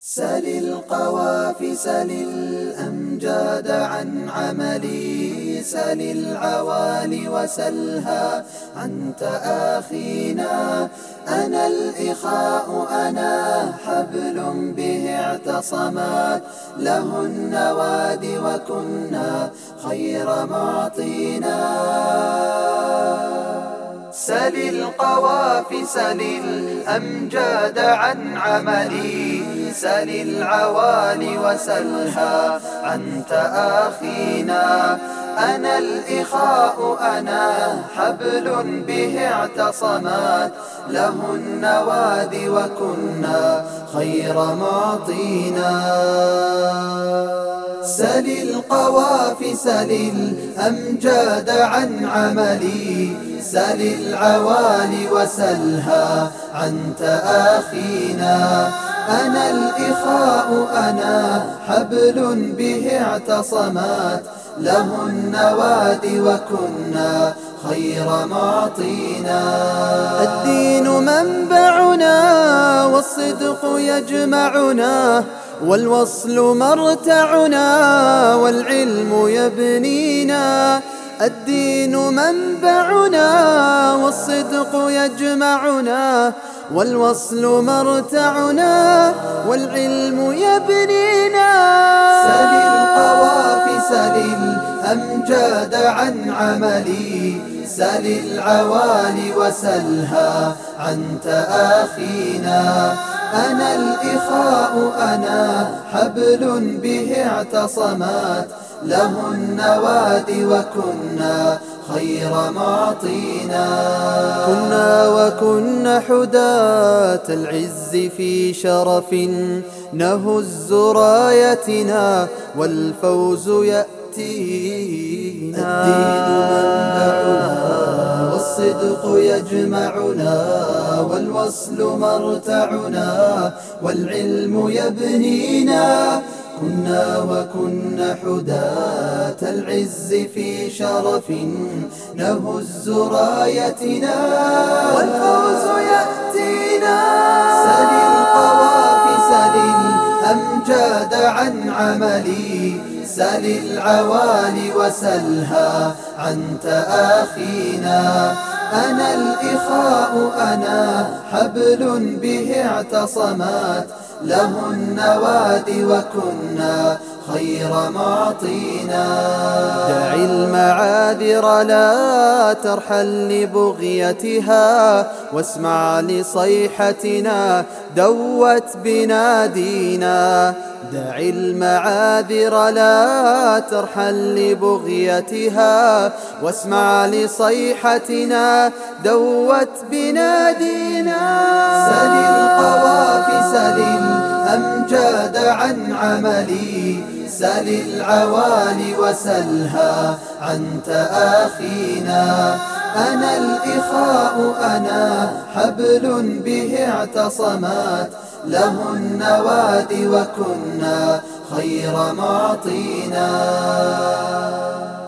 سل القوافي سل الأمجاد عن عملي، سل العوالي وسلها عن تآخينا. أنا الإخاء أنا حبل به اعتصمت له النواد، وكنا خير معطينا. سل القوافي سل الأمجاد عن عملي، سل العوالي وسلها عن تآخينا. أنا الإخاء أنا حبل به اعتصمت له النواد، وكنا خير معطينا. سل القوافي سل الأمجاد عن عملي، سل العوالي وسلها عن تآخينا. أنا الإخاء أنا حبل به اعتصمت له النواد، وكنا خير معطينا. الدين منبعنا والصدق يجمعنا، والوصل مرتعنا والعلم يبنينا. الدين منبعنا والصدق يجمعنا، والوصل مرتعنا والعلم يبنينا. سل القوافي سل الأمجاد عن عملي، سل العوالي وسلها عن تآخينا. أنا الإخاء أنا حبل به اعتصمت له النواد، وكنا خير معطينا. كنا وكنا حداة العز في شرف، نهز رايتنا والفوز يأتينا. الدين منبعنا والصدق يجمعنا، والوصل مرتعنا والعلم يبنينا. كنا وكنا حداة العز في شرف، نهز رايتنا والفوز يأتينا. سل القوافي سل الأمجاد عن عملي، سل العوالي وسلها عن تآخينا. أنا الإخاء أنا حبل به اعتصمت له النواد، وكنا خير معطينا. دع المعاذر لا ترحل لبغيتها، واسمع لصيحتنا دوت بنادينا. دع المعاذر لا ترحل لبغيتها، واسمع لصيحتنا دوت بنادينا. سل القوافي سل الأمجاد عن عملي، سل العوالي وسلها عن تآخينا. أنا الإخاء أنا حبل به اعتصمت له النواد، وكنا خير معطينا.